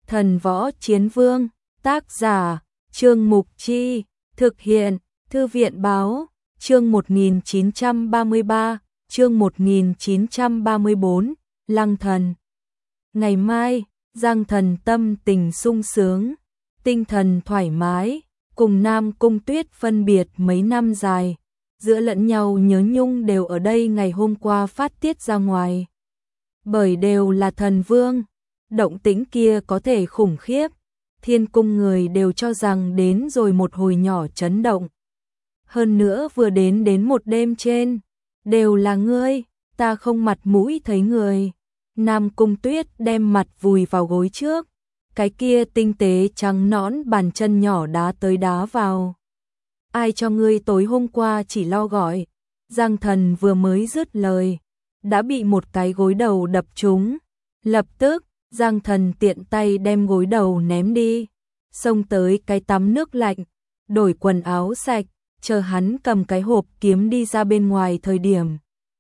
Thần Võ Chiến Vương, tác giả, Trương Mục Chi, thực hiện, Thư viện Báo, chương 1933, chương 1934, Lăng Thần. Ngày mai, Giang Thần tâm tình sung sướng, tinh thần thoải mái, cùng Nam Cung Tuyết phân biệt mấy năm dài, giữa lẫn nhau nhớ nhung đều ở đây ngày hôm qua phát tiết ra ngoài. Bởi đều là thần vương, động tĩnh kia có thể khủng khiếp, thiên cung người đều cho rằng đến rồi một hồi nhỏ chấn động. Hơn nữa vừa đến một đêm trên, đều là ngươi, ta không mặt mũi thấy người. Nam Cung Tuyết đem mặt vùi vào gối trước, cái kia tinh tế trắng nõn bàn chân nhỏ đá tới đá vào. Ai cho ngươi tối hôm qua chỉ lo gọi. Giang Thần vừa mới dứt lời, đã bị một cái gối đầu đập trúng. Lập tức, Giang Thần tiện tay đem gối đầu ném đi, xông tới cái tắm nước lạnh, đổi quần áo sạch, chờ hắn cầm cái hộp kiếm đi ra bên ngoài thời điểm.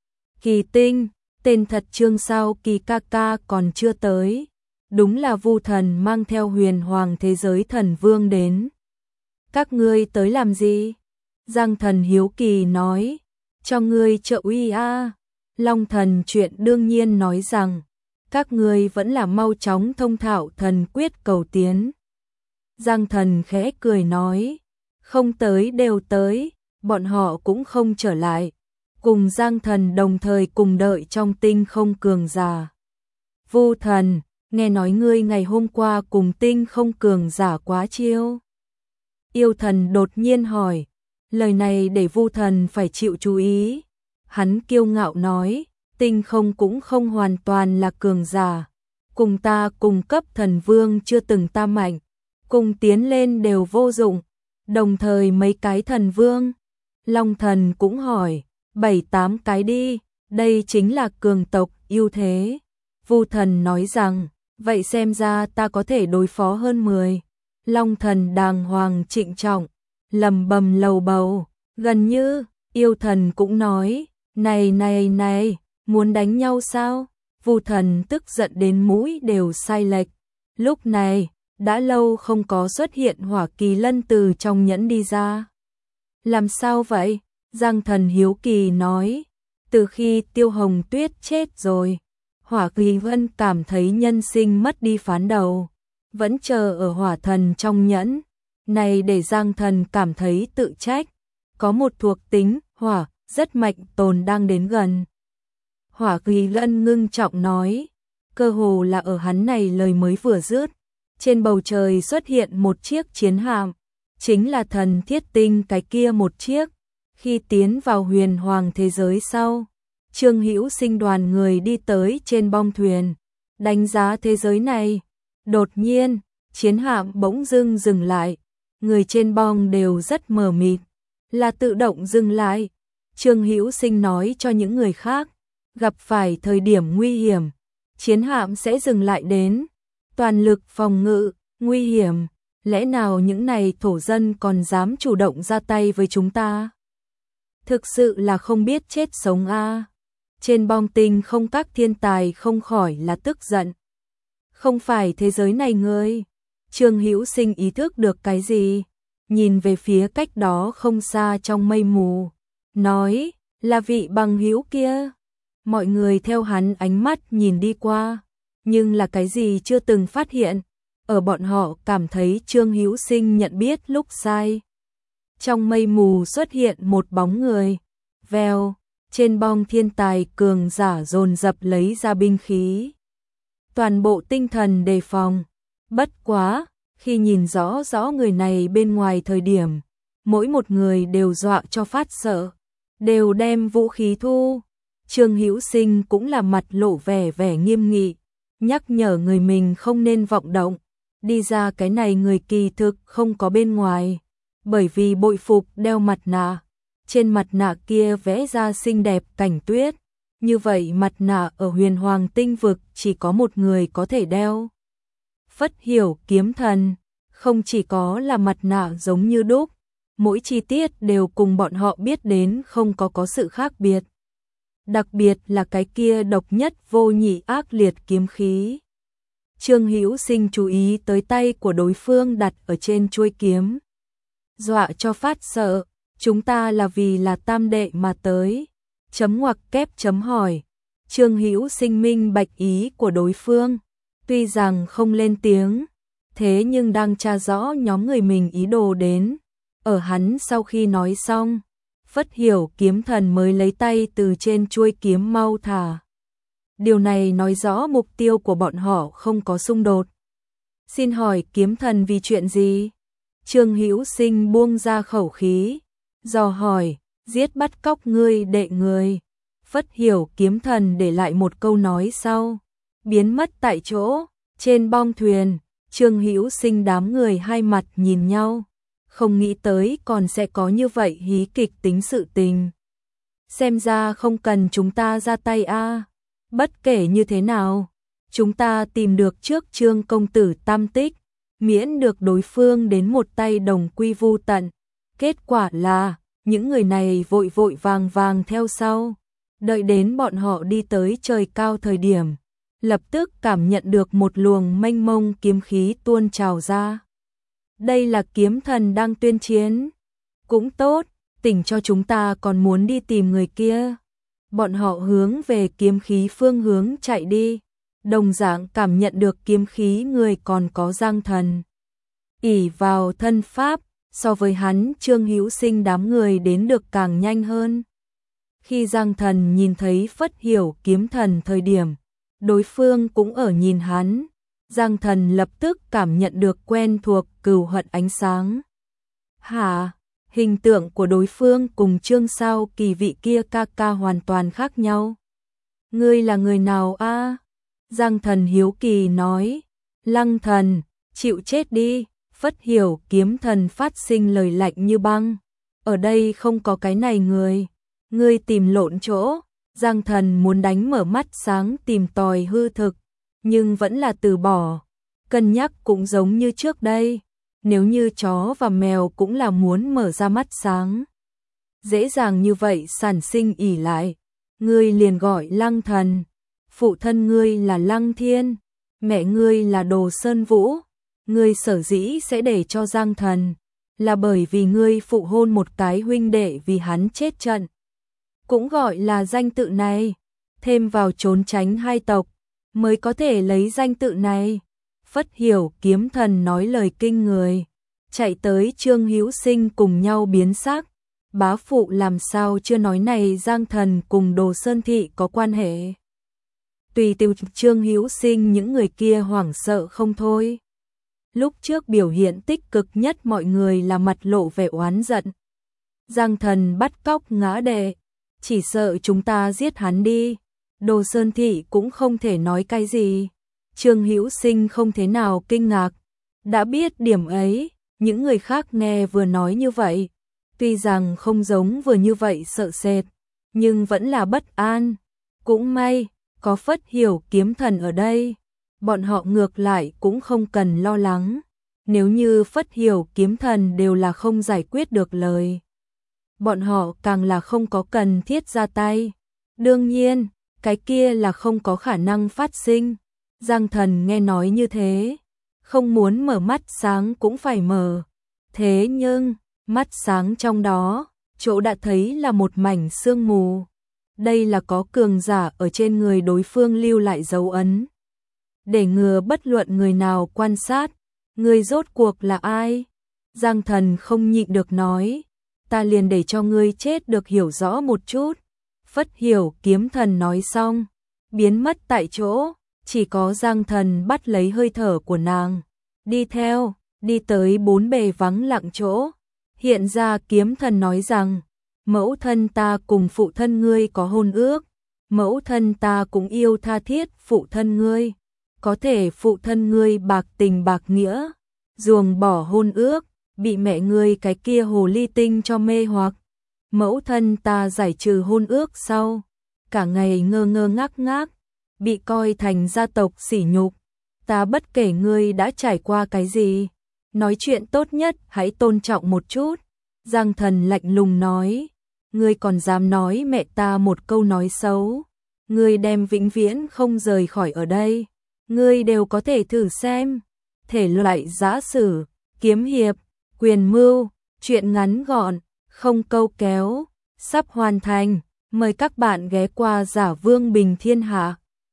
Kỳ Tinh, tên thật Trương sao Kỳ ca ca còn chưa tới, đúng là Vu Thần mang theo huyền hoàng thế giới thần vương đến. Các ngươi tới làm gì? Giang Thần hiếu kỳ nói, cho ngươi trợ uy a. Long Thần chuyện đương nhiên nói rằng, các ngươi vẫn là mau chóng thông thạo thần quyết cầu tiến. Giang Thần khẽ cười nói, không tới đều tới, bọn họ cũng không trở lại. Cùng Giang Thần đồng thời cùng đợi trong tinh không cường giả. Vu Thần, nghe nói ngươi ngày hôm qua cùng tinh không cường giả quá chiêu. Yêu Thần đột nhiên hỏi, lời này để Vu Thần phải chịu chú ý. Hắn kiêu ngạo nói, tinh không cũng không hoàn toàn là cường giả. Cùng ta cùng cấp thần vương chưa từng ta mạnh, cùng tiến lên đều vô dụng. Đồng thời mấy cái thần vương. Long Thần cũng hỏi, 7-8 cái đi, đây chính là cường tộc ưu thế. Vu Thần nói rằng, vậy xem ra ta có thể đối phó hơn 10. Long Thần đàng hoàng trịnh trọng, lầm bầm lầu bầu, gần như. Yêu Thần cũng nói, này, muốn đánh nhau sao? Vu Thần tức giận đến mũi đều sai lệch. Lúc này, đã lâu không có xuất hiện Hỏa Kỳ Lân từ trong nhẫn đi ra. Làm sao vậy? Giang Thần hiếu kỳ nói, từ khi Tiêu Hồng Tuyết chết rồi, Hỏa Kỳ Lân cảm thấy nhân sinh mất đi phán đầu, vẫn chờ ở hỏa thần trong nhẫn. Này để Giang Thần cảm thấy tự trách, có một thuộc tính hỏa rất mạnh tồn đang đến gần. Hỏa Kỳ Lân ngưng trọng nói, cơ hồ là ở hắn này lời mới vừa dứt, trên bầu trời xuất hiện một chiếc chiến hạm, chính là thần thiết tinh cái kia một chiếc. Khi tiến vào huyền hoàng thế giới sau, Trương Hữu Sinh đoàn người đi tới trên bong thuyền, đánh giá thế giới này. Đột nhiên, chiến hạm bỗng dưng dừng lại, người trên bong đều rất mờ mịt, là tự động dừng lại. Trương Hữu Sinh nói cho những người khác, gặp phải thời điểm nguy hiểm, chiến hạm sẽ dừng lại đến, toàn lực phòng ngự, nguy hiểm, lẽ nào những này thổ dân còn dám chủ động ra tay với chúng ta? Thực sự là không biết chết sống a. Trên bong tinh không các thiên tài không khỏi là tức giận. Không phải thế giới này ngươi. Trương Hữu Sinh ý thức được cái gì, nhìn về phía cách đó không xa trong mây mù, nói, là vị bằng hữu kia. Mọi người theo hắn ánh mắt nhìn đi qua, nhưng là cái gì chưa từng phát hiện. Ở bọn họ cảm thấy Trương Hữu Sinh nhận biết lúc sai. Trong mây mù xuất hiện một bóng người, vèo, trên bong thiên tài cường giả dồn dập lấy ra binh khí. Toàn bộ tinh thần đề phòng, bất quá, khi nhìn rõ người này bên ngoài thời điểm, mỗi một người đều dọa cho phát sợ, đều đem vũ khí thu. Trương Hữu Sinh cũng là mặt lộ vẻ nghiêm nghị, nhắc nhở người mình không nên vọng động, đi ra cái này người kỳ thực không có bên ngoài, bởi vì bội phục đeo mặt nạ, trên mặt nạ kia vẽ ra xinh đẹp cảnh tuyết, như vậy mặt nạ ở huyền hoàng tinh vực chỉ có một người có thể đeo. Phất Hiểu kiếm thần, không chỉ có là mặt nạ giống như đúc, mỗi chi tiết đều cùng bọn họ biết đến không có sự khác biệt. Đặc biệt là cái kia độc nhất vô nhị ác liệt kiếm khí. Trương Hữu Sinh chú ý tới tay của đối phương đặt ở trên chuôi kiếm. Dọa cho phát sợ, chúng ta là vì là tam đệ mà tới. Chấm ngoặc kép chấm hỏi. Trương Hữu Sinh minh bạch ý của đối phương, tuy rằng không lên tiếng, thế nhưng đang tra rõ nhóm người mình ý đồ đến. Ở hắn sau khi nói xong, Phất Hiểu kiếm thần mới lấy tay từ trên chuôi kiếm mau thả. Điều này nói rõ mục tiêu của bọn họ không có xung đột. Xin hỏi kiếm thần vì chuyện gì? Trương Hữu Sinh buông ra khẩu khí, dò hỏi, giết bắt cóc ngươi đệ người. Phất Hiểu kiếm thần để lại một câu nói sau, biến mất tại chỗ. Trên bong thuyền, Trương Hữu Sinh đám người hai mặt nhìn nhau, không nghĩ tới còn sẽ có như vậy hí kịch tính sự tình. Xem ra không cần chúng ta ra tay a. Bất kể như thế nào, chúng ta tìm được trước Trương công tử tam tích, miễn được đối phương đến một tay đồng quy vu tận. Kết quả là, những người này vội vội vàng vàng theo sau, đợi đến bọn họ đi tới trời cao thời điểm, lập tức cảm nhận được một luồng mênh mông kiếm khí tuôn trào ra. Đây là kiếm thần đang tuyên chiến. Cũng tốt, tỉnh cho chúng ta còn muốn đi tìm người kia. Bọn họ hướng về kiếm khí phương hướng chạy đi, đồng dạng cảm nhận được kiếm khí người còn có Giang Thần. Ỷ vào thân pháp, so với hắn Trương Hữu Sinh đám người đến được càng nhanh hơn. Khi Giang Thần nhìn thấy Phất Hiểu kiếm thần thời điểm, đối phương cũng ở nhìn hắn. Giang Thần lập tức cảm nhận được quen thuộc cừu hận ánh sáng. Hả? Hình tượng của đối phương cùng Trương Sao Kỳ vị kia ca ca hoàn toàn khác nhau. Ngươi là người nào a? Giang Thần hiếu kỳ nói. Lăng thần, chịu chết đi. Phất Hiểu kiếm thần phát sinh lời lạnh như băng. Ở đây không có cái này người. Ngươi tìm lộn chỗ. Giang Thần muốn đánh mở mắt sáng tìm tòi hư thực, nhưng vẫn là từ bỏ. Cân nhắc cũng giống như trước đây. Nếu như chó và mèo cũng là muốn mở ra mắt sáng, dễ dàng như vậy sản sinh ỷ lại. Ngươi liền gọi Lăng thần. Phụ thân ngươi là Lăng Thiên, mẹ ngươi là Đồ Sơn Vũ. Ngươi sở dĩ sẽ để cho Giang Thần, là bởi vì ngươi phụ hôn một cái huynh đệ vì hắn chết trận. Cũng gọi là danh tự này, thêm vào trốn tránh hai tộc, mới có thể lấy danh tự này. Phất Hiểu kiếm thần nói lời kinh người, chạy tới Trương Hữu Sinh cùng nhau biến sắc. Bá phụ làm sao chưa nói này Giang Thần cùng Đồ Sơn Thị có quan hệ. Tùy từ Trương Hữu Sinh những người kia hoảng sợ không thôi. Lúc trước biểu hiện tích cực nhất mọi người là mặt lộ vẻ oán giận. Giang Thần bắt cóc ngã đệ, chỉ sợ chúng ta giết hắn đi. Đồ Sơn Thị cũng không thể nói cái gì. Trương Hữu Sinh không thế nào kinh ngạc, đã biết điểm ấy. Những người khác nghe vừa nói như vậy, tuy rằng không giống vừa như vậy sợ sệt, nhưng vẫn là bất an. Cũng may, có Phất Hiểu kiếm thần ở đây, bọn họ ngược lại cũng không cần lo lắng. Nếu như Phất Hiểu kiếm thần đều là không giải quyết được lời, bọn họ càng là không có cần thiết ra tay. Đương nhiên, cái kia là không có khả năng phát sinh. Giang Thần nghe nói như thế, không muốn mở mắt sáng cũng phải mở. Thế nhưng, mắt sáng trong đó, chỗ đã thấy là một mảnh sương mù. Đây là có cường giả ở trên người đối phương lưu lại dấu ấn. Để ngừa bất luận người nào quan sát, người rốt cuộc là ai? Giang Thần không nhịn được nói, ta liền để cho ngươi chết được hiểu rõ một chút. Phất Hiểu kiếm thần nói xong, biến mất tại chỗ. Chỉ có Giang Thần bắt lấy hơi thở của nàng, đi theo, đi tới bốn bề vắng lặng chỗ. Hiện ra kiếm thần nói rằng, mẫu thân ta cùng phụ thân ngươi có hôn ước, mẫu thân ta cũng yêu tha thiết phụ thân ngươi, có thể phụ thân ngươi bạc tình bạc nghĩa, ruồng bỏ hôn ước, bị mẹ ngươi cái kia hồ ly tinh cho mê hoặc. Mẫu thân ta giải trừ hôn ước sau, cả ngày ngơ ngơ ngác ngác, bị coi thành gia tộc sỉ nhục. Ta bất kể ngươi đã trải qua cái gì, nói chuyện tốt nhất hãy tôn trọng một chút. Giang Thần lạnh lùng nói, ngươi còn dám nói mẹ ta một câu nói xấu, ngươi đem vĩnh viễn không rời khỏi ở đây. ngươi đều có thể thử xem. Thể loại giã sử, kiếm hiệp, quyền mưu, truyện ngắn gọn, không câu kéo, sắp hoàn thành. Mời các bạn ghé qua Giả Vương Bình Thiên Hạ.